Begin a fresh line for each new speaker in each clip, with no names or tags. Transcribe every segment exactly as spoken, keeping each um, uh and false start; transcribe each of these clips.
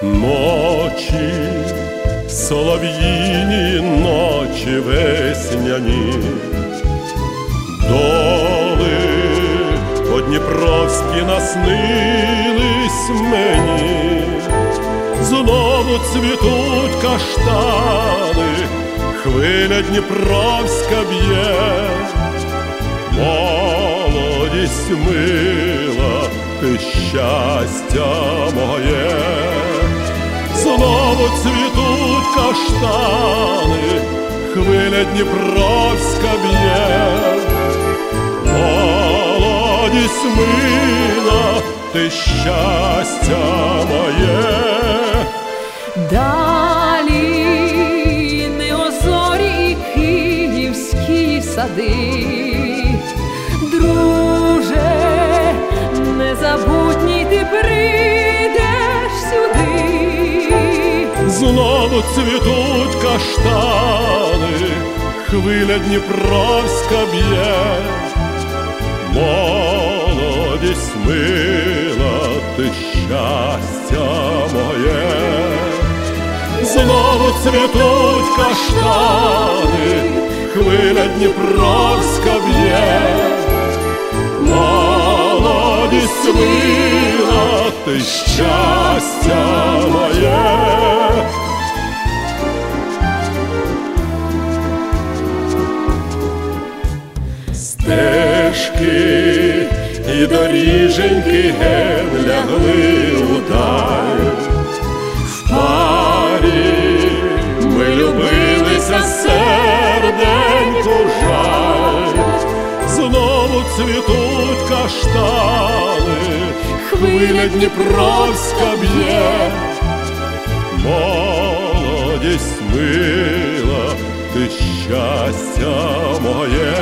Ночі, солов'їні ночі весняні, доли по-дніпровськи наснились мені. Знову цвітуть каштани, хвиля дніпровська б'є. Молодість мила, ти щастя моє. Знову цвітуть каштани, хвиля дніпровська б'є. Молодість мила, ти щастя моє.
Далі неозорі і київські сади, друже, незабутній ти прийдеш сюди.
Знову цвітуть каштани, хвиля дніпровська б'є. Молодість мила, ти щастя моє. Знову цвітуть каштани, хвиля дніпровська б'є. Молодість мила, ти щастя моє. Стежки і доріженьки ген лягли удаль. В парі ми любилися, серденьку жаль. Знову цвітуть каштани, хвиля дніпровська б'є. Молодість мила, ти щастя моє.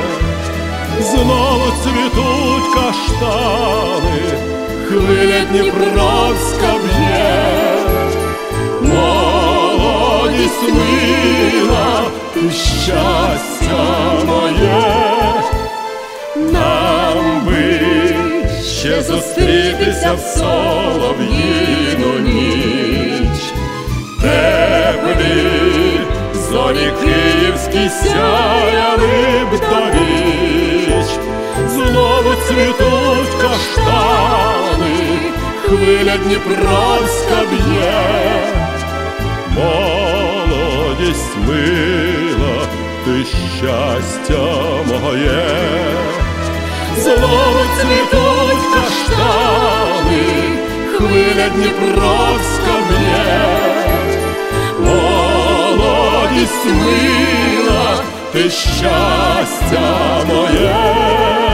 Знову цвітуть каштани, хвиля дніпровська б'є. Молодість мила, ти щастя моє. Нам би ще зустрітися в солов'їну ніч. Теплі зорі київські сяяли б до віч. Знову цвітуть каштани, хвиля дніпровська б'є. Молодість мила, ти щастя моє. Знову цвітуть каштани, хвиля дніпровська б'є. Молодість мила, ти щастя моє.